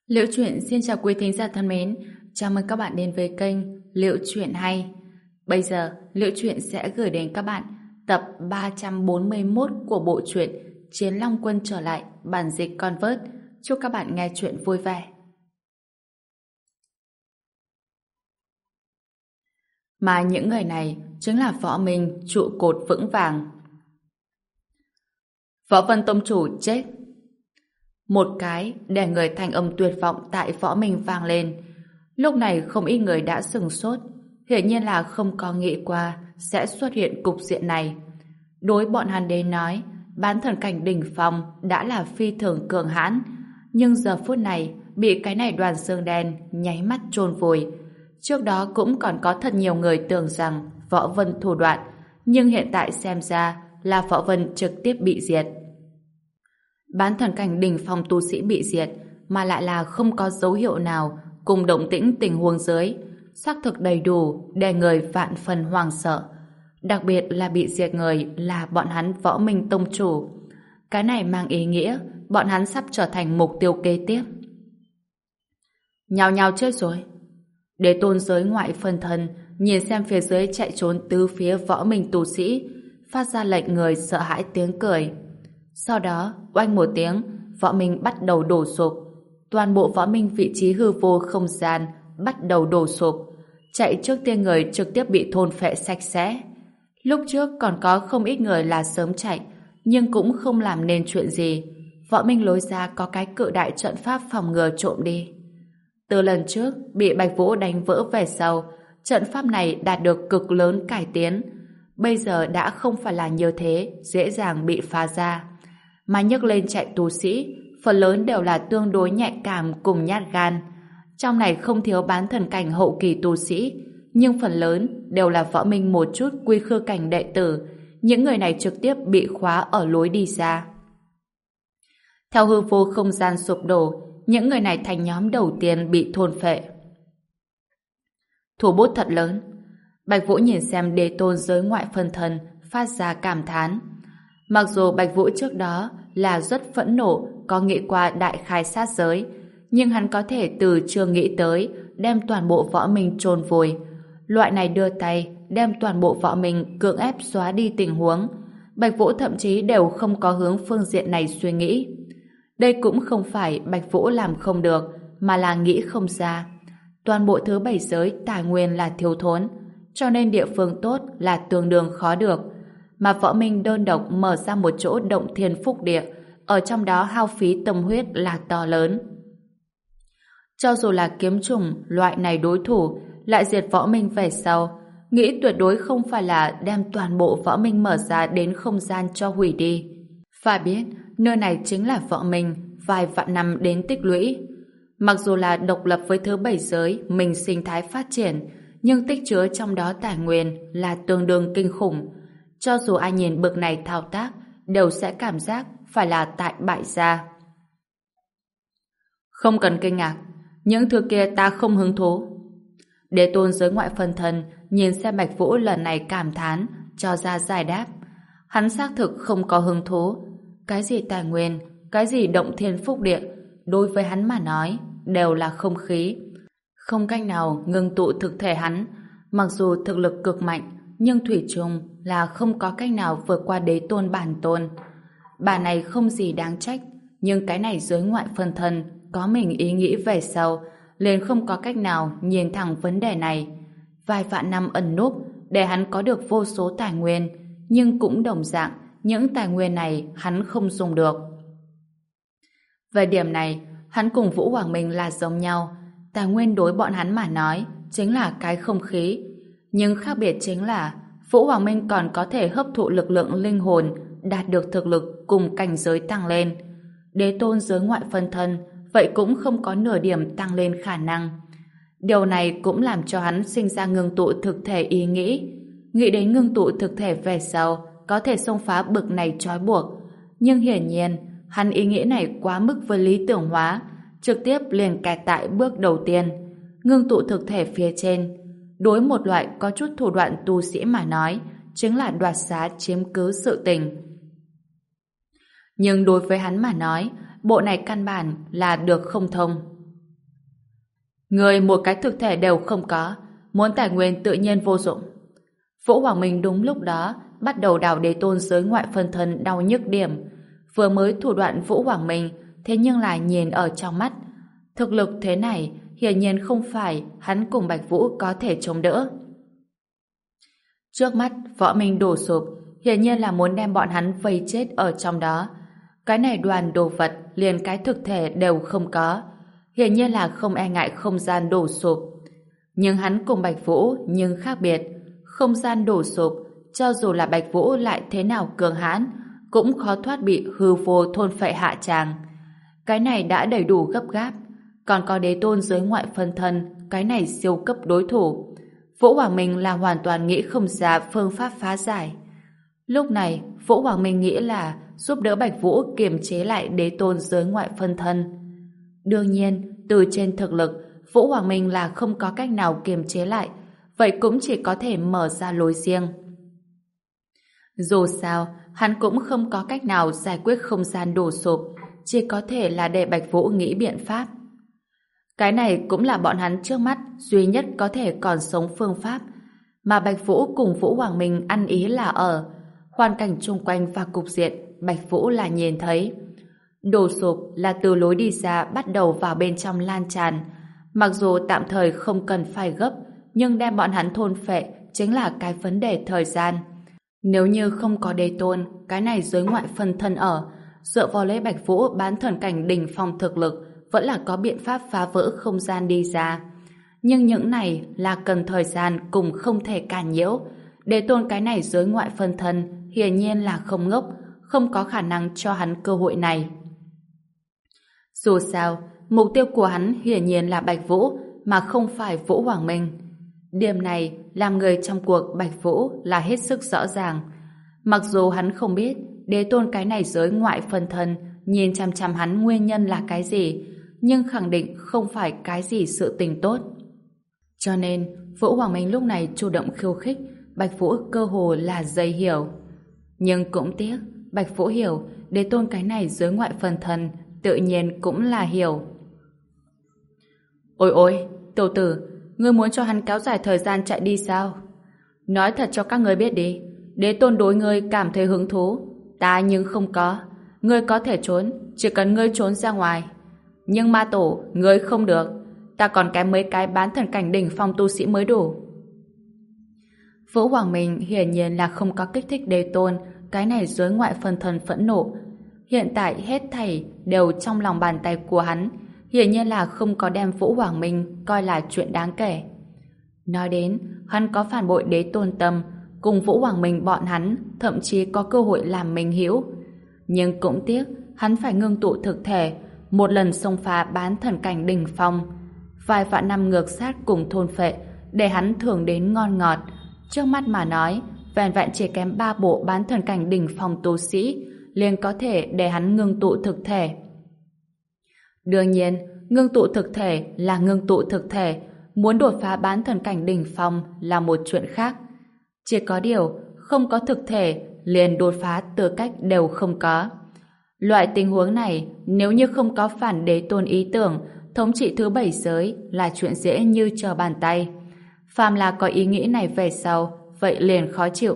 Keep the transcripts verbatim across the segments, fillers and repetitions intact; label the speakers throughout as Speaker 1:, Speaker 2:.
Speaker 1: Liễu Chuyện xin chào quý thính giả thân mến, chào mừng các bạn đến với kênh Liễu Chuyện Hay. Bây giờ, Liễu Chuyện sẽ gửi đến các bạn tập ba trăm bốn mươi mốt của bộ truyện Chiến Long Quân trở lại, bản dịch Convert. Chúc các bạn nghe chuyện vui vẻ. Mà những người này chính là Võ Minh, trụ cột vững vàng. Võ Vân Tông chủ chết. Một cái để người thành âm tuyệt vọng tại Võ Minh vang lên. Lúc này không ít người đã sừng sốt, hiển nhiên là không có nghĩ qua sẽ xuất hiện cục diện này. Đối bọn hắn đến nói, bán thần cảnh đỉnh phong đã là phi thường cường hãn, nhưng giờ phút này bị cái này đoàn xương đen nháy mắt chôn vùi. Trước đó cũng còn có thật nhiều người tưởng rằng Võ Vân thủ đoạn, nhưng hiện tại xem ra là Võ Vân trực tiếp bị diệt. Bán thần cảnh đỉnh phong tu sĩ bị diệt mà lại là không có dấu hiệu nào cùng động tĩnh tình huống dưới, xác thực đầy đủ để người vạn phần hoang sợ. Đặc biệt là bị diệt người là bọn hắn Võ Minh tông chủ. Cái này mang ý nghĩa bọn hắn sắp trở thành mục tiêu kế tiếp. Nhào nhào chết rồi. Đế tôn giới ngoại phân thân nhìn xem phía dưới chạy trốn tứ phía Võ Minh tu sĩ, phát ra lệnh người sợ hãi tiếng cười. Sau đó, oanh một tiếng, Võ Minh bắt đầu đổ sụp. Toàn bộ Võ Minh vị trí hư vô không gian bắt đầu đổ sụp. Chạy trước tiên người trực tiếp bị thôn phệ sạch sẽ. Lúc trước còn có không ít người là sớm chạy, nhưng cũng không làm nên chuyện gì. Võ Minh lối ra có cái cự đại trận pháp phòng ngừa trộm đi. Từ lần trước bị Bạch Vũ đánh vỡ về sau, trận pháp này đạt được cực lớn cải tiến. Bây giờ đã không phải là như thế, dễ dàng bị phá ra. Mà nhấc lên chạy tu sĩ, phần lớn đều là tương đối nhạy cảm cùng nhát gan. Trong này không thiếu bán thần cảnh hậu kỳ tu sĩ, nhưng phần lớn đều là Võ Minh một chút quy khư cảnh đệ tử. Những người này trực tiếp bị khóa ở lối đi ra. Theo hư vô không gian sụp đổ, những người này thành nhóm đầu tiên bị thôn phệ. Thủ bút thật lớn. Bạch Vũ nhìn xem đế tôn giới ngoại phân thân, phát ra cảm thán. Mặc dù Bạch Vũ trước đó là rất phẫn nộ, có nghĩ qua đại khai sát giới, nhưng hắn có thể từ chưa nghĩ tới đem toàn bộ Võ Minh chôn vùi. Loại này đưa tay đem toàn bộ Võ Minh cưỡng ép xóa đi tình huống, Bạch Vũ thậm chí đều không có hướng phương diện này suy nghĩ. Đây cũng không phải Bạch Vũ làm không được, mà là nghĩ không ra. Toàn bộ thứ bảy giới tài nguyên là thiếu thốn, cho nên địa phương tốt là tương đương khó được. Mà Võ Minh đơn độc mở ra một chỗ động thiên phúc địa, ở trong đó hao phí tâm huyết là to lớn. Cho dù là kiếm trùng loại này đối thủ lại diệt Võ Minh về sau, nghĩ tuyệt đối không phải là đem toàn bộ Võ Minh mở ra đến không gian cho hủy đi. Phải biết, nơi này chính là Võ Minh vài vạn năm đến tích lũy. Mặc dù là độc lập với thứ bảy giới mình sinh thái phát triển, nhưng tích chứa trong đó tài nguyên là tương đương kinh khủng. Cho dù ai nhìn bực này thao tác, đều sẽ cảm giác phải là tại bại gia. Không cần kinh ngạc, những thứ kia ta không hứng thú. Đế tôn giới ngoại phân thân nhìn xem Bạch Vũ lần này cảm thán, cho ra giải đáp. Hắn xác thực không có hứng thú. Cái gì tài nguyên, cái gì động thiên phúc địa, đối với hắn mà nói, đều là không khí. Không cách nào ngưng tụ thực thể hắn. Mặc dù thực lực cực mạnh, nhưng thủy chung là không có cách nào vượt qua đế tôn bản tôn. Bà này không gì đáng trách, nhưng cái này giới ngoại phân thân có mình ý nghĩ về sau, liền không có cách nào nhìn thẳng vấn đề này. Vài vạn năm ẩn núp để hắn có được vô số tài nguyên, nhưng cũng đồng dạng những tài nguyên này hắn không dùng được. Về điểm này, hắn cùng Vũ Hoàng Minh là giống nhau. Tài nguyên đối bọn hắn mà nói chính là cái không khí, nhưng khác biệt chính là Vũ Hoàng Minh còn có thể hấp thụ lực lượng linh hồn, đạt được thực lực cùng cảnh giới tăng lên. Đế tôn giới ngoại phân thân vậy cũng không có nửa điểm tăng lên khả năng. Điều này cũng làm cho hắn sinh ra ngưng tụ thực thể ý nghĩ. Nghĩ đến ngưng tụ thực thể về sau có thể xông phá bực này trói buộc. Nhưng hiển nhiên, hắn ý nghĩ này quá mức với lý tưởng hóa, trực tiếp liền kẹt tại bước đầu tiên. Ngưng tụ thực thể phía trên. Đối một loại có chút thủ đoạn tu sĩ mà nói, chính là đoạt xá chiếm cứ sự tình. Nhưng đối với hắn mà nói, bộ này căn bản là được không thông. Người một cái thực thể đều không có, muốn tài nguyên tự nhiên vô dụng. Vũ Hoàng Minh đúng lúc đó bắt đầu đào đế tôn giới ngoại phân thân đau nhức điểm. Vừa mới thủ đoạn Vũ Hoàng Minh, thế nhưng lại nhìn ở trong mắt. Thực lực thế này, hiển nhiên không phải hắn cùng Bạch Vũ có thể chống đỡ. Trước mắt, võ minh đổ sụp, hiển nhiên là muốn đem bọn hắn vây chết ở trong đó. Cái này đoàn đồ vật, liền cái thực thể đều không có. Hiển nhiên là không e ngại không gian đổ sụp. Nhưng hắn cùng Bạch Vũ nhưng khác biệt. Không gian đổ sụp, cho dù là Bạch Vũ lại thế nào cường hãn, cũng khó thoát bị hư vô thôn phệ hạ tràng. Cái này đã đầy đủ gấp gáp. Còn có đế tôn giới ngoại phân thân, cái này siêu cấp đối thủ. Vũ Hoàng Minh là hoàn toàn nghĩ không ra phương pháp phá giải. Lúc này, Vũ Hoàng Minh nghĩ là giúp đỡ Bạch Vũ kiềm chế lại đế tôn giới ngoại phân thân. Đương nhiên, từ trên thực lực, Vũ Hoàng Minh là không có cách nào kiềm chế lại, vậy cũng chỉ có thể mở ra lối riêng. Dù sao, hắn cũng không có cách nào giải quyết không gian đổ sụp, chỉ có thể là để Bạch Vũ nghĩ biện pháp. Cái này cũng là bọn hắn trước mắt duy nhất có thể còn sống phương pháp, mà Bạch Vũ cùng Vũ Hoàng Minh ăn ý là ở hoàn cảnh chung quanh và cục diện Bạch Vũ là nhìn thấy. Đổ sụp là từ lối đi ra bắt đầu vào bên trong lan tràn, mặc dù tạm thời không cần phải gấp, nhưng đem bọn hắn thôn phệ chính là cái vấn đề thời gian. Nếu như không có đế tôn, cái này giới ngoại phân thân ở, dựa vào lấy Bạch Vũ bán thần cảnh đỉnh phong thực lực, vẫn là có biện pháp phá vỡ không gian đi ra. Nhưng những này là cần thời gian cùng không thể cản nhiễu. Đế tôn cái này giới ngoại phân thân hiển nhiên là không ngốc, không có khả năng cho hắn cơ hội này. Dù sao, mục tiêu của hắn hiển nhiên là Bạch Vũ, mà không phải Vũ Hoàng Minh. Điểm này làm người trong cuộc Bạch Vũ là hết sức rõ ràng. Mặc dù hắn không biết đế tôn cái này giới ngoại phân thân nhìn chằm chằm hắn nguyên nhân là cái gì, nhưng khẳng định không phải cái gì sự tình tốt. Cho nên, Vũ Hoàng Minh lúc này chủ động khiêu khích, Bạch Vũ cơ hồ là dây hiểu. Nhưng cũng tiếc, Bạch Vũ hiểu, đế tôn cái này giới ngoại phân thân, tự nhiên cũng là hiểu. Ôi ôi, tiểu tử, ngươi muốn cho hắn kéo dài thời gian chạy đi sao? Nói thật cho các ngươi biết đi, đế tôn đối ngươi cảm thấy hứng thú, ta nhưng không có. Ngươi có thể trốn, chỉ cần ngươi trốn ra ngoài. Nhưng ma tổ, ngươi không được. Ta còn kém mấy cái bán thần cảnh đỉnh phong tu sĩ mới đủ. Vũ Hoàng Minh hiển nhiên là không có kích thích đế tôn, cái này giới ngoại phân thân phẫn nộ. Hiện tại hết thảy đều trong lòng bàn tay của hắn, hiển nhiên là không có đem Vũ Hoàng Minh coi là chuyện đáng kể. Nói đến, hắn có phản bội đế tôn tâm, cùng Vũ Hoàng Minh bọn hắn thậm chí có cơ hội làm minh hữu. Nhưng cũng tiếc, hắn phải ngưng tụ thực thể, một lần xông phá bán thần cảnh đỉnh phong, vài vạn năm ngược sát cùng thôn phệ, để hắn thưởng đến ngon ngọt. Trước mắt mà nói, vẹn vẹn chỉ kém ba bộ bán thần cảnh đỉnh phong tu sĩ, liền có thể để hắn ngưng tụ thực thể. Đương nhiên, ngưng tụ thực thể là ngưng tụ thực thể, muốn đột phá bán thần cảnh đỉnh phong là một chuyện khác. Chỉ có điều, không có thực thể, liền đột phá tư cách đều không có. Loại tình huống này, nếu như không có phản đế tôn ý tưởng, thống trị thứ bảy giới là chuyện dễ như trở bàn tay. Phàm là có ý nghĩ này về sau, vậy liền khó chịu.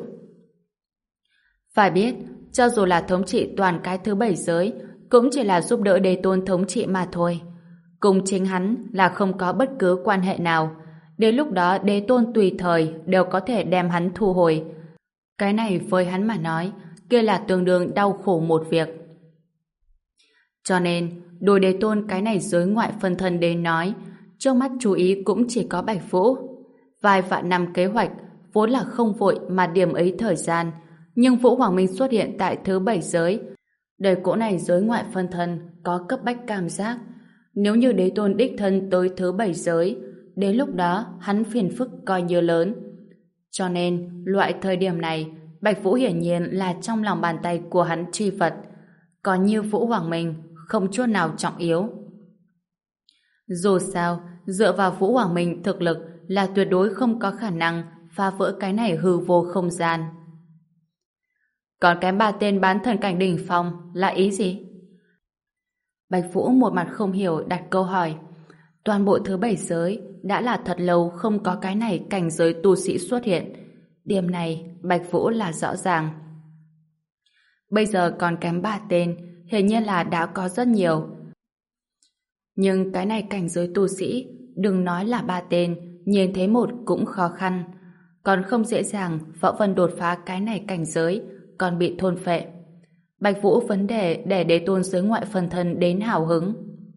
Speaker 1: Phải biết, cho dù là thống trị toàn cái thứ bảy giới, cũng chỉ là giúp đỡ đế tôn thống trị mà thôi. Cùng chính hắn là không có bất cứ quan hệ nào. Đến lúc đó đế tôn tùy thời đều có thể đem hắn thu hồi. Cái này với hắn mà nói, kia là tương đương đau khổ một việc. Cho nên, đối đế tôn cái này giới ngoại phân thân đến nói, trước mắt chú ý cũng chỉ có Bạch Vũ. Vài vạn năm kế hoạch, vốn là không vội mà điểm ấy thời gian, nhưng Vũ Hoàng Minh xuất hiện tại thứ bảy giới. Đời cỗ này giới ngoại phân thân có cấp bách cảm giác. Nếu như đế tôn đích thân tới thứ bảy giới, đến lúc đó hắn phiền phức coi như lớn. Cho nên, loại thời điểm này, Bạch Vũ hiển nhiên là trong lòng bàn tay của hắn chi vật. Còn như Vũ Hoàng Minh, không chút nào trọng yếu. Dù sao, dựa vào Vũ Hoàng Minh thực lực là tuyệt đối không có khả năng phá vỡ cái này hư vô không gian. Còn cái ba tên bán thần cảnh đỉnh phong là ý gì? Bạch Vũ một mặt không hiểu đặt câu hỏi. Toàn bộ thứ bảy giới đã là thật lâu không có cái này cảnh giới tu sĩ xuất hiện. Điểm này Bạch Vũ là rõ ràng. Bây giờ còn kém ba tên, hiển nhiên là đã có rất nhiều. Nhưng cái này cảnh giới tu sĩ, đừng nói là ba tên, nhìn thấy một cũng khó khăn. Còn không dễ dàng Võ Vân đột phá cái này cảnh giới, còn bị thôn phệ. Bạch Vũ vấn đề để đế tôn giới ngoại phần thân đến hào hứng.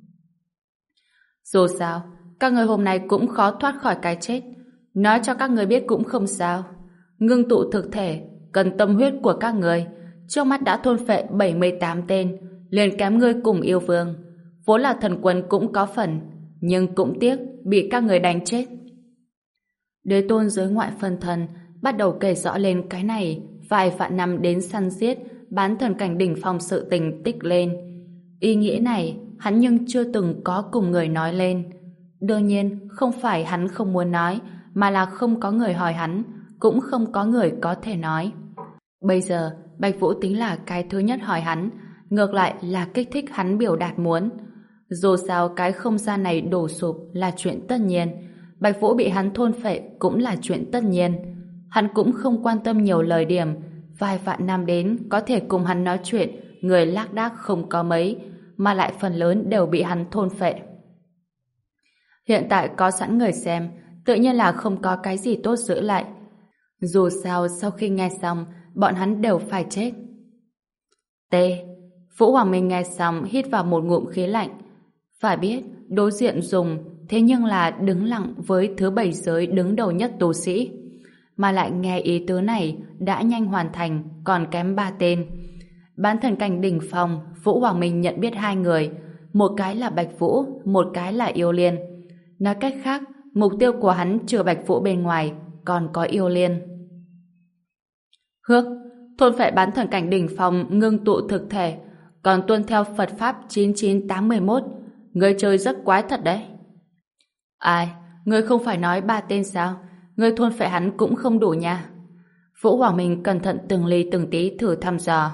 Speaker 1: Dù sao, các người hôm nay cũng khó thoát khỏi cái chết. Nói cho các người biết cũng không sao. Ngưng tụ thực thể, cần tâm huyết của các người. Trước mắt đã thôn phệ bảy mươi tám tên, liền kém ngươi cùng yêu vương. Vốn là thần quân cũng có phần, nhưng cũng tiếc bị các người đánh chết. Đế tôn giới ngoại phân thân bắt đầu kể rõ lên cái này vài vạn năm đến săn giết bán thần cảnh đỉnh phong sự tình tích lên. Ý nghĩa này hắn nhưng chưa từng có cùng người nói lên. Đương nhiên không phải hắn không muốn nói, mà là không có người hỏi hắn, cũng không có người có thể nói. Bây giờ Bạch Vũ tính là cái thứ nhất hỏi hắn, ngược lại là kích thích hắn biểu đạt muốn. Dù sao cái không gian này đổ sụp là chuyện tất nhiên, Bạch Vũ bị hắn thôn phệ cũng là chuyện tất nhiên. Hắn cũng không quan tâm nhiều lời điểm, vài vạn năm đến có thể cùng hắn nói chuyện, người lác đác không có mấy, mà lại phần lớn đều bị hắn thôn phệ. Hiện tại có sẵn người xem, tự nhiên là không có cái gì tốt giữ lại. Dù sao sau khi nghe xong, bọn hắn đều phải chết. T. Vũ Hoàng Minh nghe xong hít vào một ngụm khí lạnh. Phải biết, đối diện dùng, thế nhưng là đứng lặng với thứ bảy giới đứng đầu nhất tu sĩ. Mà lại nghe ý tứ này đã nhanh hoàn thành, còn kém ba tên. Bán thần cảnh đỉnh phong, Vũ Hoàng Minh nhận biết hai người, một cái là Bạch Vũ, một cái là Yêu Liên. Nói cách khác, mục tiêu của hắn trừ Bạch Vũ bên ngoài, còn có Yêu Liên. Hước, thôn phệ bán thần cảnh đỉnh phong ngưng tụ thực thể, còn tuân theo Phật Pháp chín chín tám mốt. Ngươi chơi rất quái thật đấy. Ai, ngươi không phải nói ba tên sao? Ngươi thôn phệ hắn cũng không đủ nha. Vũ Hoàng Minh cẩn thận từng ly từng tí thử thăm dò.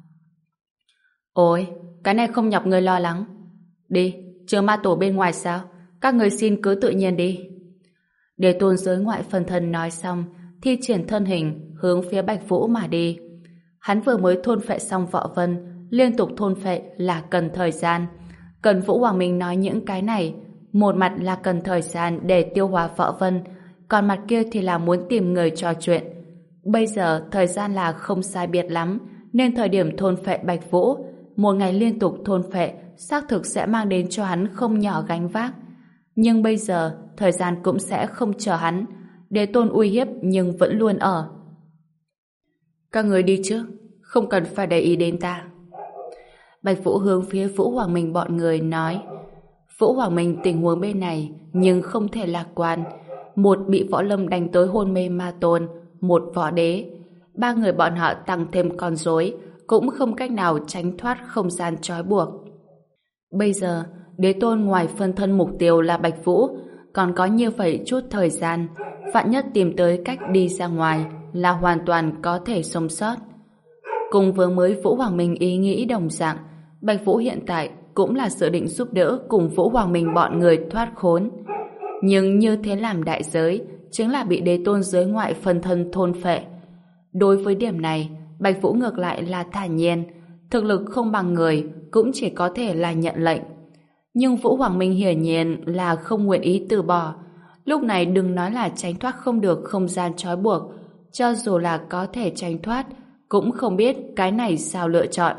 Speaker 1: Ôi, cái này không nhọc ngươi lo lắng. Đi, chưa ma tổ bên ngoài sao? Các người xin cứ tự nhiên đi. Để tôn giới ngoại phần thân nói xong, thi triển thân hình hướng phía Bạch Vũ mà đi. Hắn vừa mới thôn phệ xong Võ Vân, liên tục thôn phệ là cần thời gian. Cần Vũ Hoàng Minh nói những cái này, một mặt là cần thời gian để tiêu hóa Võ Vân, còn mặt kia thì là muốn tìm người trò chuyện. Bây giờ thời gian là không sai biệt lắm, nên thời điểm thôn phệ Bạch Vũ, một ngày liên tục thôn phệ xác thực sẽ mang đến cho hắn không nhỏ gánh vác. Nhưng bây giờ thời gian cũng sẽ không chờ hắn. Đế tôn uy hiếp nhưng vẫn luôn ở. Các người đi trước, không cần phải để ý đến ta. Bạch Vũ hướng phía Vũ Hoàng Minh bọn người nói. Vũ Hoàng Minh tình huống bên này nhưng không thể lạc quan. Một bị võ lâm đánh tới hôn mê ma tôn, một võ đế. Ba người bọn họ tăng thêm con rối, cũng không cách nào tránh thoát không gian trói buộc. Bây giờ, đế tôn ngoài phân thân mục tiêu là Bạch Vũ, còn có như vậy chút thời gian, vạn nhất tìm tới cách đi ra ngoài là hoàn toàn có thể sống sót. Cùng vừa mới Vũ Hoàng Minh ý nghĩ đồng dạng, Bạch Vũ hiện tại cũng là dự định giúp đỡ cùng Vũ Hoàng Minh bọn người thoát khốn. Nhưng như thế làm đại giới chính là bị đế tôn giới ngoại phân thân thôn phệ. Đối với điểm này, Bạch Vũ ngược lại là thản nhiên, thực lực không bằng người cũng chỉ có thể là nhận lệnh. Nhưng Vũ Hoàng Minh hiển nhiên là không nguyện ý từ bỏ. Lúc này đừng nói là tránh thoát không được không gian trói buộc, cho dù là có thể tránh thoát, cũng không biết cái này sao lựa chọn.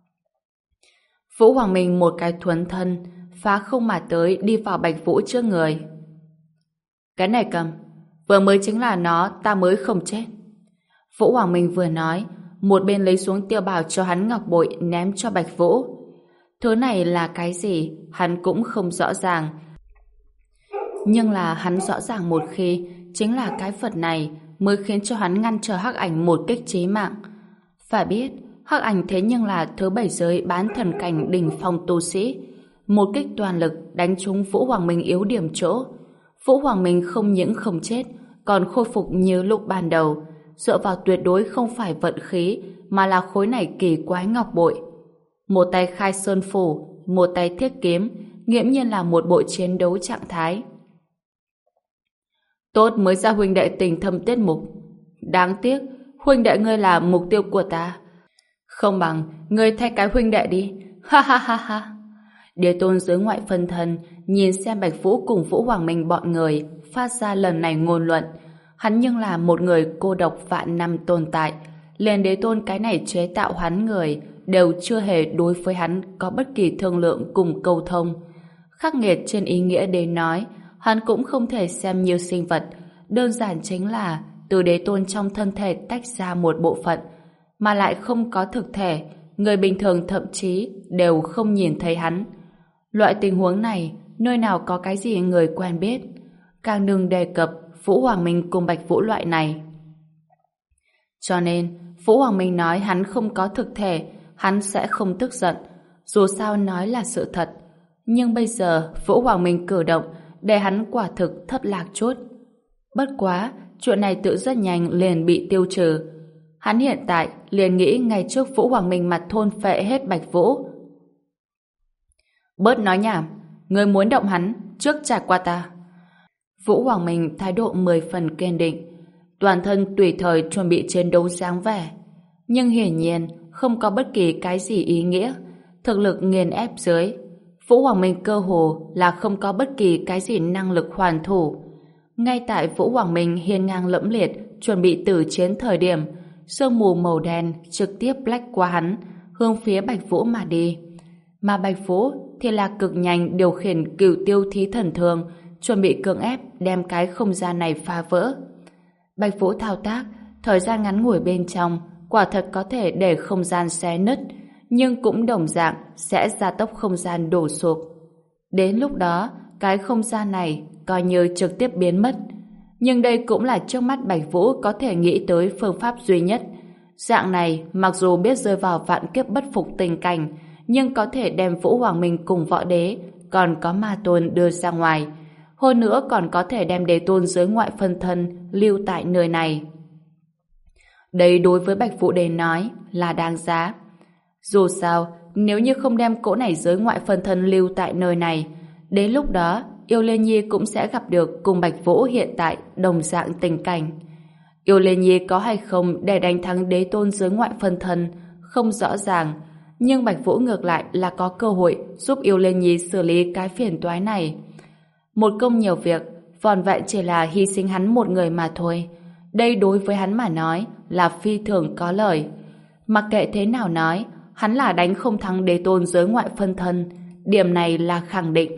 Speaker 1: Vũ Hoàng Minh một cái thuấn thân, phá không mà tới đi vào Bạch Vũ trước người. Cái này cầm, vừa mới chính là nó, ta mới không chết. Vũ Hoàng Minh vừa nói, một bên lấy xuống tiêu bảo cho hắn ngọc bội ném cho Bạch Vũ. Thứ này là cái gì, hắn cũng không rõ ràng. Nhưng là hắn rõ ràng một khi, chính là cái vật này mới khiến cho hắn ngăn trở Hắc Ảnh một kích chí mạng. Phải biết, Hắc Ảnh thế nhưng là thứ bảy giới bán thần cảnh đỉnh phong tu sĩ. Một kích toàn lực đánh trúng Vũ Hoàng Minh yếu điểm chỗ. Vũ Hoàng Minh không những không chết, còn khôi phục như lúc ban đầu, dựa vào tuyệt đối không phải vận khí, mà là khối này kỳ quái ngọc bội. Một tay khai sơn phủ, một tay thiết kiếm, nghiễm nhiên là một bộ chiến đấu trạng thái. Tốt mới ra huynh đệ tình thâm tiết mục. Đáng tiếc, huynh đệ ngươi là mục tiêu của ta. Không bằng, ngươi thay cái huynh đệ đi. Ha ha ha ha. Đế tôn dưới ngoại phân thân nhìn xem Bạch Vũ cùng Vũ Hoàng Minh bọn người phát ra lần này ngôn luận. Hắn nhưng là một người cô độc vạn năm tồn tại. Liền đế tôn cái này chế tạo hắn người đều chưa hề đối với hắn có bất kỳ thương lượng cùng câu thông. Khắc nghiệt trên ý nghĩa đến nói, hắn cũng không thể xem như sinh vật, đơn giản chính là từ đế tôn trong thân thể tách ra một bộ phận, mà lại không có thực thể, người bình thường thậm chí đều không nhìn thấy hắn. Loại tình huống này, nơi nào có cái gì người quen biết, càng đừng đề cập Vũ Hoàng Minh cùng Bạch Vũ loại này. Cho nên, Vũ Hoàng Minh nói hắn không có thực thể, hắn sẽ không tức giận, dù sao nói là sự thật. Nhưng bây giờ, Vũ Hoàng Minh cử động để hắn quả thực thất lạc chút. Bất quá, chuyện này tự rất nhanh liền bị tiêu trừ. Hắn hiện tại liền nghĩ ngay trước Vũ Hoàng Minh mặt thôn phệ hết Bạch Vũ. Bớt nói nhảm, người muốn động hắn, trước trải qua ta. Vũ Hoàng Minh thái độ mười phần kiên định, toàn thân tùy thời chuẩn bị chiến đấu dáng vẻ. Nhưng hiển nhiên không có bất kỳ cái gì ý nghĩa. Thực lực nghiền ép dưới, Vũ Hoàng Minh cơ hồ là không có bất kỳ cái gì năng lực hoàn thủ. Ngay tại Vũ Hoàng Minh hiên ngang lẫm liệt chuẩn bị tử chiến thời điểm, sương mù màu đen trực tiếp lách qua hắn, hướng phía Bạch Vũ mà đi. Mà Bạch Vũ thì là cực nhanh điều khiển Cửu Tiêu Thí Thần Thương, chuẩn bị cưỡng ép đem cái không gian này phá vỡ. Bạch Vũ thao tác, thời gian ngắn ngủi bên trong, quả thật có thể để không gian xé nứt, nhưng cũng đồng dạng sẽ gia tốc không gian đổ sụp. Đến lúc đó, cái không gian này coi như trực tiếp biến mất. Nhưng đây cũng là trước mắt Bạch Vũ có thể nghĩ tới phương pháp duy nhất. Dạng này, mặc dù biết rơi vào vạn kiếp bất phục tình cảnh, nhưng có thể đem Vũ Hoàng Minh cùng Võ Đế, còn có Ma Tôn đưa ra ngoài. Hơn nữa còn có thể đem Đế Tôn dưới ngoại phân thân lưu tại nơi này. Đây đối với Bạch Vũ đến nói là đáng giá. Dù sao, nếu như không đem cỗ này dưới ngoại phân thân lưu tại nơi này, đến lúc đó Yêu Liên Nhi cũng sẽ gặp được cùng Bạch Vũ hiện tại đồng dạng tình cảnh. Yêu Liên Nhi có hay không để đánh thắng Đế Tôn dưới ngoại phân thân không rõ ràng, nhưng Bạch Vũ ngược lại là có cơ hội giúp Yêu Liên Nhi xử lý cái phiền toái này. Một công nhiều việc, vòn vẹn chỉ là hy sinh hắn một người mà thôi. Đây đối với hắn mà nói là phi thường có lợi. Mặc kệ thế nào nói, hắn là đánh không thắng Đế Tôn dưới ngoại phân thân, điểm này là khẳng định.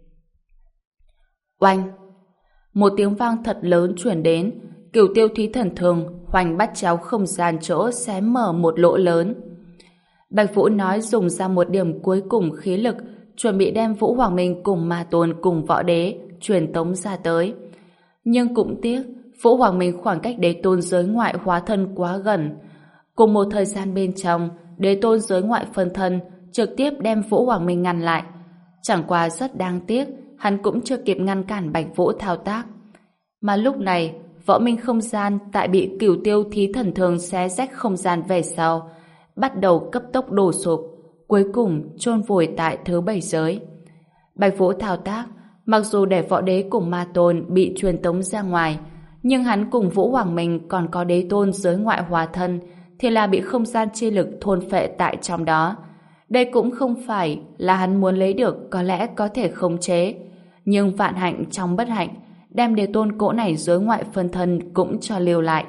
Speaker 1: Oanh! Một tiếng vang thật lớn truyền đến, Cửu Tiêu Thí Thần Thương hoành bắt chéo không gian chỗ xé mở một lỗ lớn. Bạch Vũ nói dùng ra một điểm cuối cùng khí lực, chuẩn bị đem Vũ Hoàng Minh cùng Ma Tôn cùng Võ Đế truyền tống ra tới. Nhưng cũng tiếc, Vũ Hoàng Minh khoảng cách Đế Tôn giới ngoại hóa thân quá gần. Cùng một thời gian bên trong, Đế Tôn giới ngoại phân thân trực tiếp đem Vũ Hoàng Minh ngăn lại. Chẳng qua rất đáng tiếc, hắn cũng chưa kịp ngăn cản Bạch Vũ thao tác. Mà lúc này, võ minh không gian tại bị Cửu Tiêu Thí Thần Thương xé rách không gian về sau, bắt đầu cấp tốc đổ sụp, cuối cùng chôn vùi tại thứ bảy giới. Bạch Vũ thao tác, mặc dù để Võ Đế cùng Ma Tôn bị truyền tống ra ngoài, nhưng hắn cùng Vũ Hoàng Minh còn có Đế Tôn giới ngoại hóa thân thì là bị không gian chi lực thôn phệ tại trong đó. Đây cũng không phải là hắn muốn lấy được, có lẽ có thể khống chế, nhưng vạn hạnh trong bất hạnh, đem Đế Tôn cỗ này giới ngoại phân thân cũng cho lưu lại.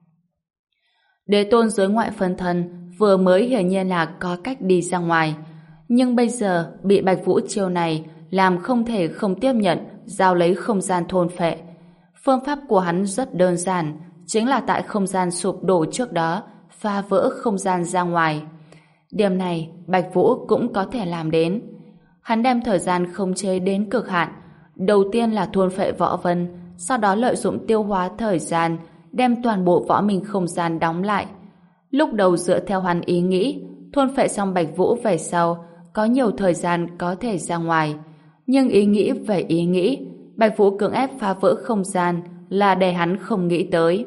Speaker 1: Đế Tôn giới ngoại phân thân vừa mới hiển nhiên là có cách đi ra ngoài, nhưng bây giờ bị Bạch Vũ chiêu này làm không thể không tiếp nhận giao lấy không gian thôn phệ. Phương pháp của hắn rất đơn giản, chính là tại không gian sụp đổ trước đó phá vỡ không gian ra ngoài. Điểm này Bạch Vũ cũng có thể làm đến. Hắn đem thời gian khống chế đến cực hạn, đầu tiên là thôn phệ võ vân, sau đó lợi dụng tiêu hóa thời gian đem toàn bộ võ minh không gian đóng lại. Lúc đầu dựa theo hắn ý nghĩ, thôn phệ xong Bạch Vũ về sau có nhiều thời gian có thể ra ngoài, nhưng ý nghĩ về ý nghĩ, Bạch Vũ cưỡng ép phá vỡ không gian là để hắn không nghĩ tới.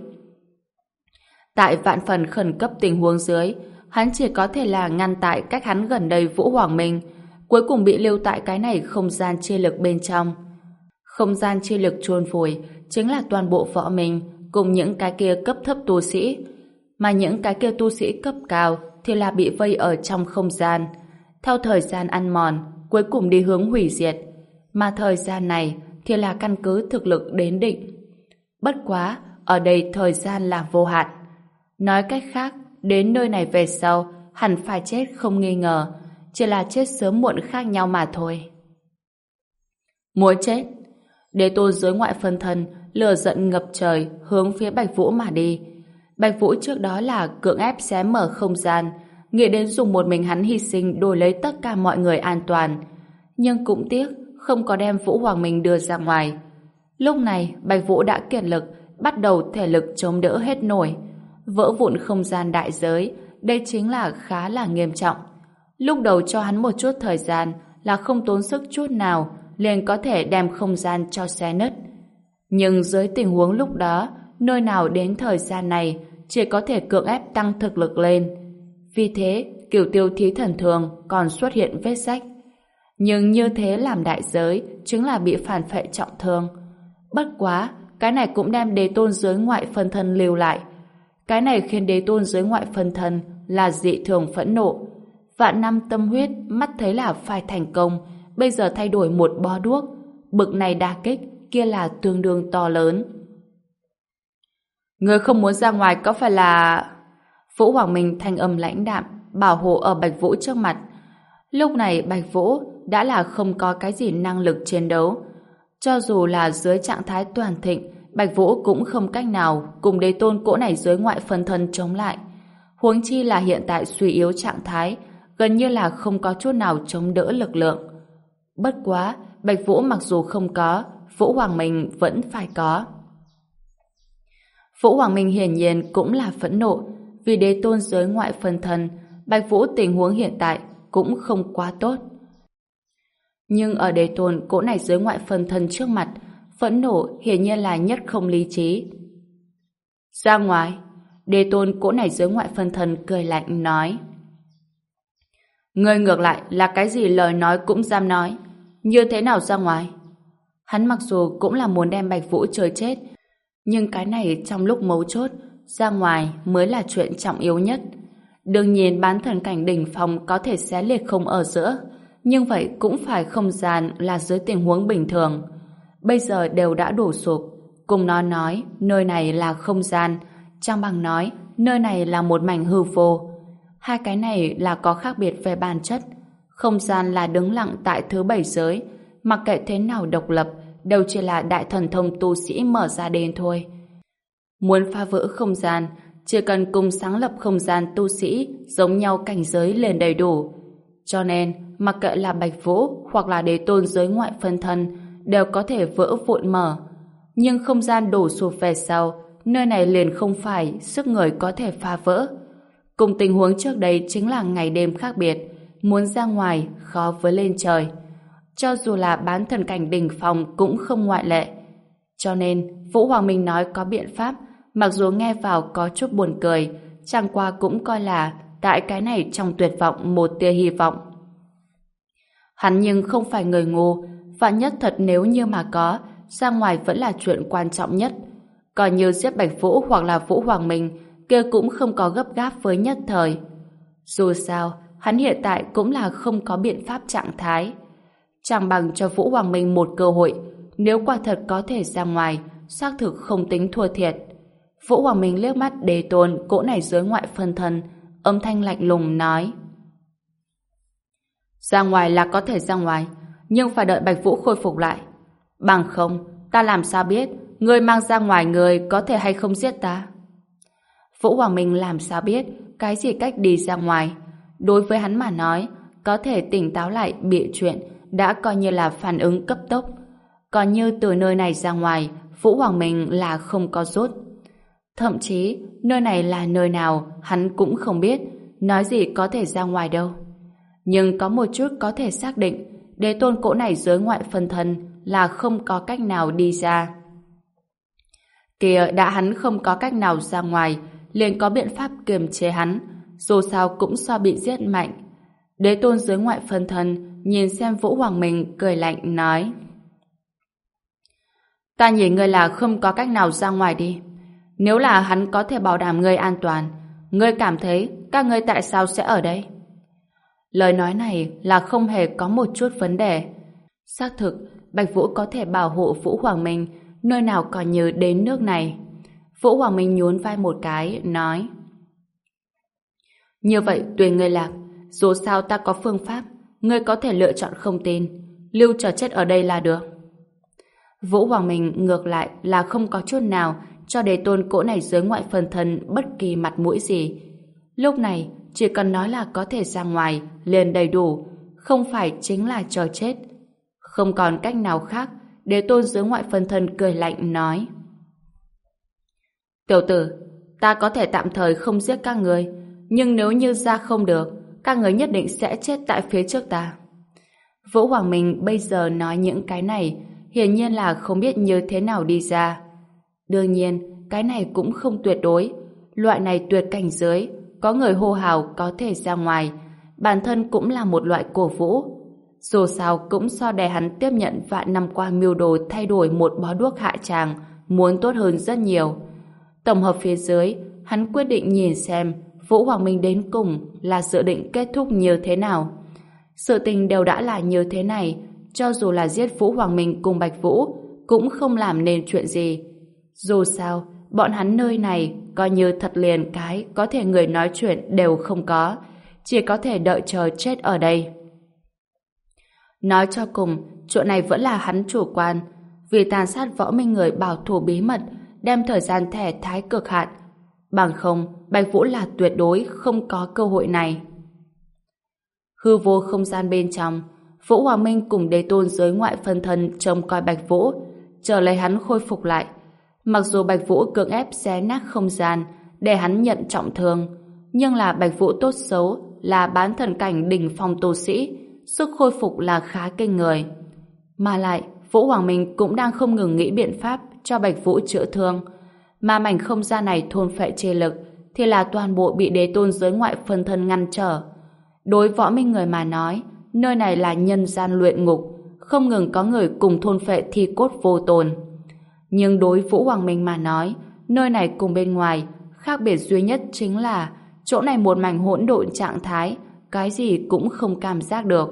Speaker 1: Tại vạn phần khẩn cấp tình huống dưới, hắn chỉ có thể là ngăn tại cách hắn gần đây Vũ Hoàng Minh, cuối cùng bị lưu tại cái này không gian chi lực bên trong. Không gian chi lực chôn vùi chính là toàn bộ võ mình cùng những cái kia cấp thấp tu sĩ, mà những cái kia tu sĩ cấp cao thì là bị vây ở trong không gian, theo thời gian ăn mòn, cuối cùng đi hướng hủy diệt, mà thời gian này thì là căn cứ thực lực đến định. Bất quá, ở đây thời gian là vô hạn. Nói cách khác, đến nơi này về sau, hẳn phải chết không nghi ngờ, chỉ là chết sớm muộn khác nhau mà thôi. Muốn chết, Đế Tôn dưới ngoại phân thân, lửa giận ngập trời, hướng phía Bạch Vũ mà đi. Bạch Vũ trước đó là cưỡng ép xé mở không gian, nghĩ đến dùng một mình hắn hy sinh đổi lấy tất cả mọi người an toàn. Nhưng cũng tiếc, không có đem Vũ Hoàng Minh đưa ra ngoài. Lúc này, Bạch Vũ đã kiệt lực, bắt đầu thể lực chống đỡ hết nổi. Vỡ vụn không gian đại giới, đây chính là khá là nghiêm trọng. Lúc đầu cho hắn một chút thời gian là không tốn sức chút nào, liền có thể đem không gian cho xé nứt. Nhưng dưới tình huống lúc đó, nơi nào đến thời gian này chỉ có thể cưỡng ép tăng thực lực lên. Vì thế, Cửu Tiêu Thí Thần Thường còn xuất hiện vết rách. Nhưng như thế làm đại giới chính là bị phản phệ trọng thương. Bất quá, cái này cũng đem Đế Tôn dưới ngoại phân thân lưu lại. Cái này khiến Đế Tôn dưới ngoại phân thân là dị thường phẫn nộ. Vạn năm tâm huyết mắt thấy là phải thành công, bây giờ thay đổi một bó đuốc. Bực này đả kích, kia là tương đương to lớn. Người không muốn ra ngoài có phải là... Vũ Hoàng Minh thanh âm lãnh đạm, bảo hộ ở Bạch Vũ trước mặt. Lúc này Bạch Vũ đã là không có cái gì năng lực chiến đấu. Cho dù là dưới trạng thái toàn thịnh, Bạch Vũ cũng không cách nào cùng Đế Tôn cỗ này dưới ngoại phân thân chống lại. Huống chi là hiện tại suy yếu trạng thái, gần như là không có chút nào chống đỡ lực lượng. Bất quá, Bạch Vũ mặc dù không có, Vũ Hoàng Minh vẫn phải có. Vũ Hoàng Minh hiển nhiên cũng là phẫn nộ, vì Đế Tôn dưới ngoại phân thân, Bạch Vũ tình huống hiện tại cũng không quá tốt. Nhưng ở Đế Tôn cỗ này dưới ngoại phân thân trước mặt, phẫn nộ hiển nhiên là nhất không lý trí. Ra ngoài, Đế Tôn cỗ này dưới ngoại phân thân cười lạnh nói: Ngươi ngược lại là cái gì lời nói cũng dám nói, như thế nào ra ngoài? Hắn mặc dù cũng là muốn đem Bạch Vũ chơi chết, nhưng cái này trong lúc mấu chốt, ra ngoài mới là chuyện trọng yếu nhất. Đương nhiên bán thần cảnh đỉnh phong có thể xé liệt không ở giữa, nhưng vậy cũng phải không gian là dưới tình huống bình thường. Bây giờ đều đã đổ sụp, cùng nó nói nơi này là không gian, chẳng bằng nói nơi này là một mảnh hư vô. Hai cái này là có khác biệt về bản chất. Không gian là đứng lặng tại thứ bảy giới, mặc kệ thế nào độc lập, đều chỉ là đại thần thông tu sĩ mở ra đến thôi. Muốn phá vỡ không gian, chỉ cần cùng sáng lập không gian tu sĩ giống nhau cảnh giới liền đầy đủ. Cho nên, mặc kệ là Bạch Vũ hoặc là Đế Tôn giới ngoại phân thân, đều có thể vỡ vụn mở. Nhưng không gian đổ sụp về sau, nơi này liền không phải sức người có thể phá vỡ. Cùng tình huống trước đây chính là ngày đêm khác biệt, muốn ra ngoài khó với lên trời. Cho dù là bán thần cảnh đỉnh phong cũng không ngoại lệ. Cho nên, Vũ Hoàng Minh nói có biện pháp, mặc dù nghe vào có chút buồn cười, chẳng qua cũng coi là tại cái này trong tuyệt vọng một tia hy vọng. Hắn nhưng không phải người ngu, và nhất thật nếu như mà có, ra ngoài vẫn là chuyện quan trọng nhất. Còn như giết Bạch Vũ hoặc là Vũ Hoàng Minh, kia cũng không có gấp gáp với nhất thời. Dù sao, hắn hiện tại cũng là không có biện pháp trạng thái. Chẳng bằng cho Vũ Hoàng Minh một cơ hội, nếu quả thật có thể ra ngoài, xác thực không tính thua thiệt. Vũ Hoàng Minh liếc mắt Đế Tôn cỗ này dưới ngoại phân thân, âm thanh lạnh lùng nói: Ra ngoài là có thể ra ngoài, nhưng phải đợi Bạch Vũ khôi phục lại. Bằng không, ta làm sao biết người mang ra ngoài người có thể hay không giết ta? Vũ Hoàng Minh làm sao biết cái gì cách đi ra ngoài? Đối với hắn mà nói, có thể tỉnh táo lại bịa chuyện đã coi như là phản ứng cấp tốc. Còn như từ nơi này ra ngoài, Vũ Hoàng Minh là không có rút. Thậm chí, nơi này là nơi nào hắn cũng không biết, nói gì có thể ra ngoài đâu. Nhưng có một chút có thể xác định, Đế Tôn cỗ này giới ngoại phân thân là không có cách nào đi ra. Kìa đã hắn không có cách nào ra ngoài, liền có biện pháp kiềm chế hắn, dù sao cũng so bị giết mạnh. Đế tôn dưới ngoại phân thân nhìn xem Vũ Hoàng Minh cười lạnh nói: Ta nhìn ngươi là không có cách nào ra ngoài đi. Nếu là hắn có thể bảo đảm ngươi an toàn, ngươi cảm thấy các ngươi tại sao sẽ ở đây? Lời nói này là không hề có một chút vấn đề. Xác thực, Bạch Vũ có thể bảo hộ Vũ Hoàng Minh, nơi nào còn nhớ đến nước này. Vũ Hoàng Minh nhún vai một cái, nói: Như vậy tùy ngươi làm, dù sao ta có phương pháp, ngươi có thể lựa chọn không tin, lưu chờ chết ở đây là được. Vũ Hoàng Minh ngược lại là không có chút nào cho đế tôn cỗ này dưới ngoại phần thân bất kỳ mặt mũi gì. Lúc này, chỉ cần nói là có thể ra ngoài, liền đầy đủ, không phải chính là chờ chết. Không còn cách nào khác, đế tôn dưới ngoại phân thân cười lạnh nói: Tiểu tử, ta có thể tạm thời không giết các người, nhưng nếu như ra không được, các người nhất định sẽ chết tại phía trước ta. Vũ Hoàng Minh bây giờ nói những cái này, hiển nhiên là không biết như thế nào đi ra. Đương nhiên, cái này cũng không tuyệt đối. Loại này tuyệt cảnh dưới, có người hô hào có thể ra ngoài, bản thân cũng là một loại cổ vũ. Dù sao cũng so đè hắn tiếp nhận vạn năm qua mưu đồ thay đổi một bó đuốc hạ tràng, muốn tốt hơn rất nhiều. Tổng hợp phía dưới, hắn quyết định nhìn xem Vũ Hoàng Minh đến cùng là dự định kết thúc như thế nào. Sự tình đều đã là như thế này, cho dù là giết Vũ Hoàng Minh cùng Bạch Vũ, cũng không làm nên chuyện gì. Dù sao, bọn hắn nơi này coi như thật liền cái có thể người nói chuyện đều không có, chỉ có thể đợi chờ chết ở đây. Nói cho cùng, chuyện này vẫn là hắn chủ quan, vì tàn sát Võ Minh người bảo thủ bí mật, đem thời gian thẻ thái cực hạn. Bằng không, Bạch Vũ là tuyệt đối không có cơ hội này. Hư vô không gian bên trong, Vũ Hoàng Minh cùng đế tôn giới ngoại phân thân trông coi Bạch Vũ, chờ lấy hắn khôi phục lại. Mặc dù Bạch Vũ cưỡng ép xé nát không gian để hắn nhận trọng thương, nhưng là Bạch Vũ tốt xấu là bán thần cảnh đỉnh phong tu sĩ, sức khôi phục là khá kinh người. Mà lại, Vũ Hoàng Minh cũng đang không ngừng nghĩ biện pháp cho Bạch Vũ chữa thương, mà mảnh không gian này thôn phệ chi lực thì là toàn bộ bị đế tôn giới ngoại phân thân ngăn trở. Đối Võ Minh người mà nói, nơi này là nhân gian luyện ngục, không ngừng có người cùng thôn phệ thi cốt vô tồn. Nhưng đối Vũ Hoàng Minh mà nói, nơi này cùng bên ngoài, khác biệt duy nhất chính là chỗ này một mảnh hỗn độn trạng thái, cái gì cũng không cảm giác được.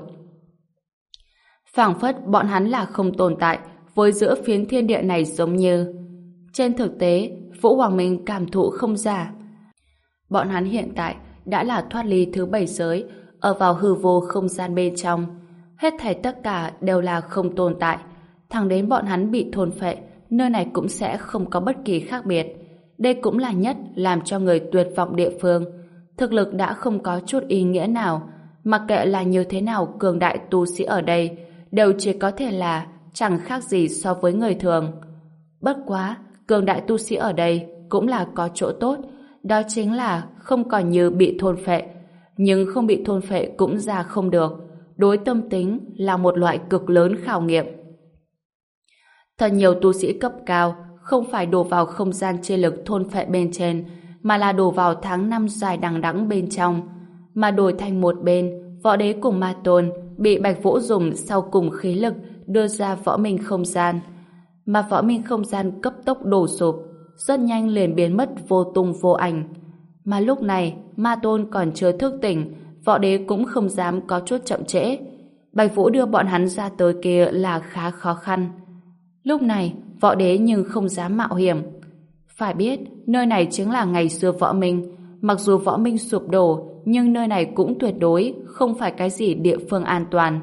Speaker 1: Phảng phất bọn hắn là không tồn tại với giữa phiến thiên địa này giống như. Trên thực tế, Vũ Hoàng Minh cảm thụ không giả. Bọn hắn hiện tại đã là thoát ly thứ bảy giới, ở vào hư vô không gian bên trong. Hết thảy tất cả đều là không tồn tại. Thẳng đến bọn hắn bị thôn phệ, nơi này cũng sẽ không có bất kỳ khác biệt. Đây cũng là nhất làm cho người tuyệt vọng địa phương. Thực lực đã không có chút ý nghĩa nào, mặc kệ là như thế nào cường đại tu sĩ ở đây, đều chỉ có thể là chẳng khác gì so với người thường. Bất quá, cường đại tu sĩ ở đây cũng là có chỗ tốt, đó chính là không còn như bị thôn phệ, nhưng không bị thôn phệ cũng ra không được. Đối tâm tính là một loại cực lớn khảo nghiệm. Thật nhiều tu sĩ cấp cao không phải đổ vào không gian chi lực thôn phệ bên trên, mà là đổ vào tháng năm dài đằng đẵng bên trong. Mà đổi thành một bên, Võ Đế cùng Ma Tôn bị Bạch Vũ dùng sau cùng khí lực đưa ra Võ Minh không gian. Mà Võ Minh không gian cấp tốc đổ sụp, rất nhanh liền biến mất vô tung vô ảnh. Mà lúc này, Ma Tôn còn chưa thức tỉnh, Võ Đế cũng không dám có chút chậm trễ. Bạch Vũ đưa bọn hắn ra tới kia là khá khó khăn. Lúc này, Võ Đế nhưng không dám mạo hiểm. Phải biết, nơi này chính là ngày xưa Võ Minh. Mặc dù Võ Minh sụp đổ, nhưng nơi này cũng tuyệt đối không phải cái gì địa phương an toàn.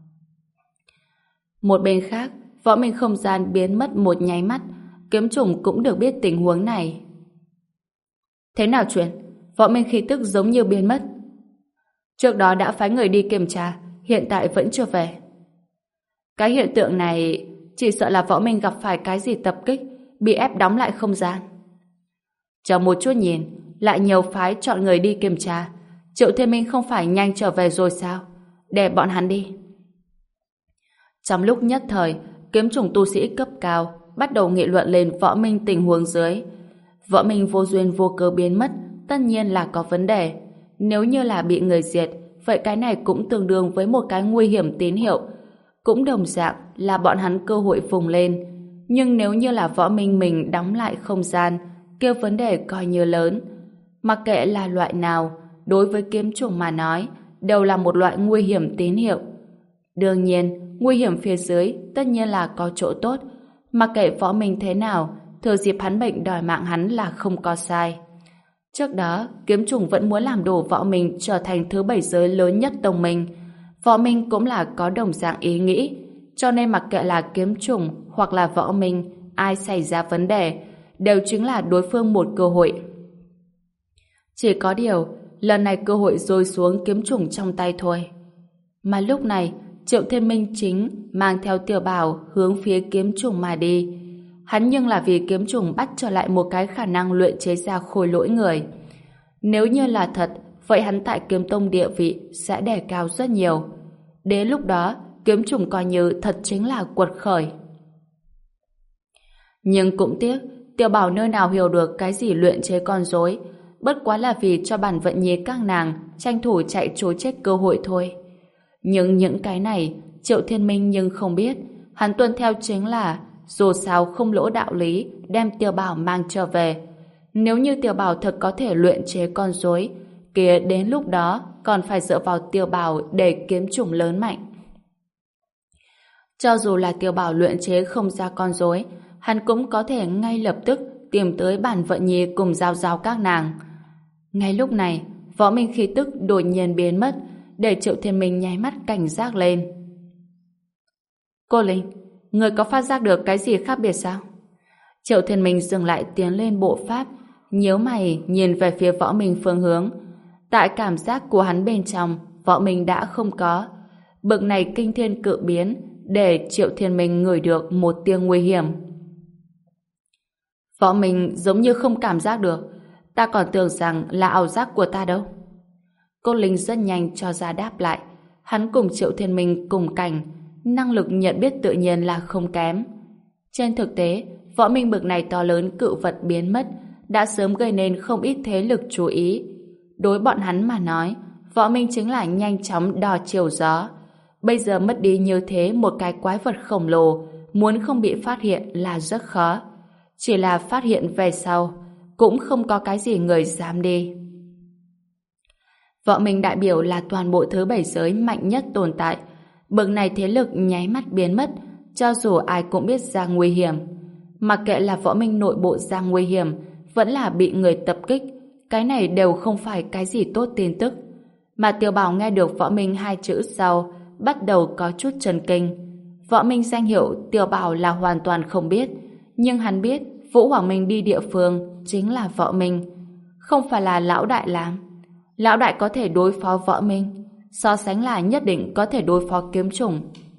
Speaker 1: Một bên khác, Võ Minh không gian biến mất một nháy mắt, Kiếm Trùng cũng được biết tình huống này. Thế nào chuyện? Võ Minh khí tức giống như biến mất. Trước đó đã phái người đi kiểm tra, hiện tại vẫn chưa về. Cái hiện tượng này chỉ sợ là Võ Minh gặp phải cái gì tập kích, bị ép đóng lại không gian. Chờ một chút nhìn, lại nhiều phái chọn người đi kiểm tra. Triệu Thiên Minh không phải nhanh trở về rồi sao? Để bọn hắn đi. Trong lúc nhất thời, Kiếm Trùng tu sĩ cấp cao bắt đầu nghị luận lên Võ Minh tình huống dưới. Võ Minh vô duyên vô cớ biến mất, tất nhiên là có vấn đề. Nếu như là bị người diệt, vậy cái này cũng tương đương với một cái nguy hiểm tín hiệu. Cũng đồng dạng là bọn hắn cơ hội vùng lên. Nhưng nếu như là Võ Minh mình đóng lại không gian, kia vấn đề coi như lớn. Mặc kệ là loại nào, đối với kiếm trùng mà nói, đều là một loại nguy hiểm tín hiệu. Đương nhiên, nguy hiểm phía dưới tất nhiên là có chỗ tốt. Mặc kệ Võ Minh thế nào, thừa dịp hắn bệnh đòi mạng hắn là không có sai. Trước đó, kiếm trùng vẫn muốn làm đổ Võ Minh trở thành thứ bảy giới lớn nhất tông minh. Võ Minh cũng là có đồng dạng ý nghĩ, cho nên mặc kệ là kiếm trùng hoặc là Võ Minh, ai xảy ra vấn đề, đều chính là đối phương một cơ hội. Chỉ có điều, lần này cơ hội rơi xuống kiếm trùng trong tay thôi. Mà lúc này, Triệu Thiên Minh chính mang theo Tiểu Bảo hướng phía kiếm trùng mà đi. Hắn nhưng là vì kiếm trùng bắt trở lại một cái khả năng luyện chế ra khối lỗi người. Nếu như là thật, vậy hắn tại kiếm tông địa vị sẽ đề cao rất nhiều. Đến lúc đó, kiếm trùng coi như thật chính là quật khởi. Nhưng cũng tiếc, Tiểu Bảo nơi nào hiểu được cái gì luyện chế con rối, bất quá là vì cho bản vận nhi các nàng tranh thủ chạy trối chết cơ hội thôi. Nhưng những cái này, Triệu Thiên Minh nhưng không biết, hắn tuân theo chính là dù sao không lỗ đạo lý đem Tiểu Bảo mang trở về. Nếu như Tiểu Bảo thật có thể luyện chế con rối, kia đến lúc đó còn phải dựa vào Tiểu Bảo để kiếm trùng lớn mạnh. Cho dù là Tiểu Bảo luyện chế không ra con rối, hắn cũng có thể ngay lập tức tìm tới bản vận nhi cùng giao giao các nàng. Ngay lúc này, Võ Minh khí tức đột nhiên biến mất, để Triệu Thiên Minh nháy mắt cảnh giác lên. Cô Linh, người có phát giác được cái gì khác biệt sao? Triệu Thiên Minh dừng lại tiến lên bộ pháp, nhíu mày nhìn về phía Võ Minh phương hướng. Tại cảm giác của hắn bên trong, Võ Minh đã không có. Bực này kinh thiên cự biến, để Triệu Thiên Minh ngửi được một tia nguy hiểm. Võ Minh giống như không cảm giác được, ta còn tưởng rằng là ảo giác của ta đâu. Cô Linh rất nhanh cho ra đáp lại. Hắn cùng Triệu Thiên Minh cùng cảnh, năng lực nhận biết tự nhiên là không kém. Trên thực tế, Võ Minh bực này to lớn cự vật biến mất đã sớm gây nên không ít thế lực chú ý. Đối bọn hắn mà nói, Võ Minh chính là nhanh chóng đò chiều gió. Bây giờ mất đi như thế một cái quái vật khổng lồ, muốn không bị phát hiện là rất khó. Chỉ là phát hiện về sau, cũng không có cái gì người dám đi. Võ Minh đại biểu là toàn bộ thứ bảy giới mạnh nhất tồn tại. Bực này thế lực nháy mắt biến mất, cho dù ai cũng biết ra nguy hiểm. Mặc kệ là Võ Minh nội bộ ra nguy hiểm, vẫn là bị người tập kích, cái này đều không phải cái gì tốt tin tức. Mà Tiểu Bảo nghe được Võ Minh hai chữ sau, bắt đầu có chút chần kinh. Võ Minh danh hiệu Tiểu Bảo là hoàn toàn không biết, nhưng hắn biết Vũ Hoàng Minh đi địa phương chính là Võ Minh, không phải là lão đại làm. Lão đại có thể đối phó Võ Minh, so sánh là nhất định có thể đối phó kiếm trùng.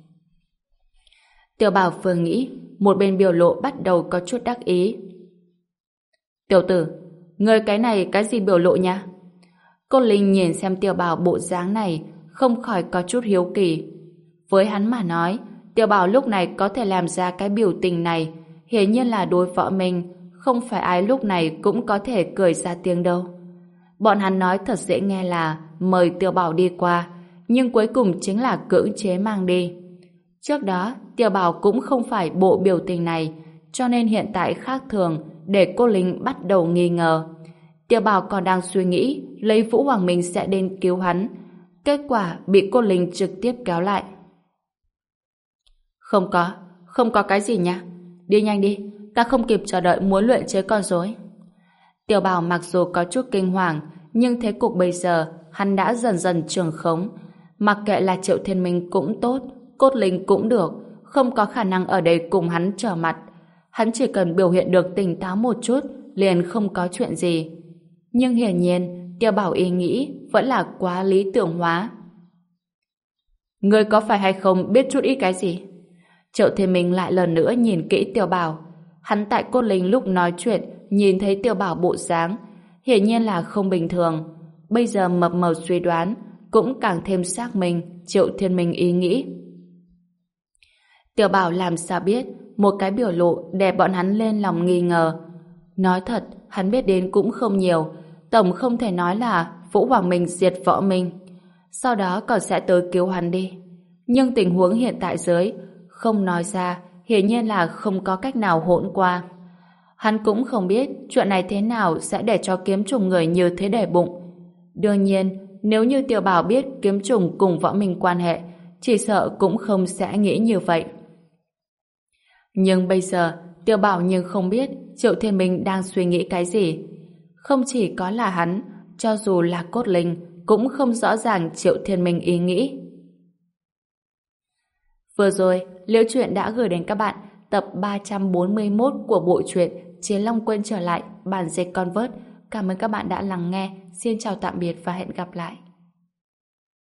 Speaker 1: Tiểu Bảo vừa nghĩ, một bên biểu lộ bắt đầu có chút đắc ý. Tiểu tử, người cái này cái gì biểu lộ nha? Cô Linh nhìn xem Tiểu Bảo bộ dáng này, không khỏi có chút hiếu kỳ. Với hắn mà nói, Tiểu Bảo lúc này có thể làm ra cái biểu tình này, hiển nhiên là đối Võ Minh, không phải ai lúc này cũng có thể cười ra tiếng đâu. Bọn hắn nói thật dễ nghe là mời Tiểu Bảo đi qua, nhưng cuối cùng chính là cưỡng chế mang đi. Trước đó, Tiểu Bảo cũng không phải bộ biểu tình này, cho nên hiện tại khác thường để cô Linh bắt đầu nghi ngờ. Tiểu Bảo còn đang suy nghĩ lấy Vũ Hoàng Minh sẽ đến cứu hắn. Kết quả bị cô Linh trực tiếp kéo lại. Không có, không có cái gì nha. Đi nhanh đi, ta không kịp chờ đợi muốn luyện chế con rối. Tiểu Bảo mặc dù có chút kinh hoàng, nhưng thế cục bây giờ hắn đã dần dần trường khống. Mặc kệ là Triệu Thiên Minh cũng tốt, Cốt Linh cũng được, không có khả năng ở đây cùng hắn trở mặt. Hắn chỉ cần biểu hiện được tỉnh táo một chút, liền không có chuyện gì. Nhưng hiển nhiên, Tiểu Bảo ý nghĩ vẫn là quá lý tưởng hóa. Ngươi có phải hay không biết chút ít cái gì? Triệu Thiên Minh lại lần nữa nhìn kỹ Tiểu Bảo. Hắn tại Cốt Linh lúc nói chuyện nhìn thấy Tiểu Bảo bộ dáng, hiển nhiên là không bình thường. Bây giờ mập mờ suy đoán cũng càng thêm xác minh Triệu Thiên Minh ý nghĩ. Tiểu Bảo làm sao biết một cái biểu lộ đè bọn hắn lên lòng nghi ngờ. Nói thật, hắn biết đến cũng không nhiều, tổng không thể nói là Vũ Hoàng Minh diệt Võ Minh. sau đó còn sẽ tới cứu hắn đi. Nhưng tình huống hiện tại dưới, không nói ra, hiển nhiên là không có cách nào hỗn qua. Hắn cũng không biết chuyện này thế nào sẽ để cho kiếm trùng người như thế để bụng. Đương nhiên, nếu như Tiểu Bảo biết kiếm trùng cùng Võ Minh quan hệ, chỉ sợ cũng không sẽ nghĩ như vậy. Nhưng bây giờ, Tiểu Bảo nhưng không biết Triệu Thiên Minh đang suy nghĩ cái gì. Không chỉ có là hắn, cho dù là Cốt Linh, cũng không rõ ràng Triệu Thiên Minh ý nghĩ. Vừa rồi, Liễu Chuyện đã gửi đến các bạn tập ba trăm bốn mươi mốt của bộ truyện Chiến Long Quên Trở Lại, bản dịch Convert. Cảm ơn các bạn đã lắng nghe. Xin chào tạm biệt và hẹn gặp lại.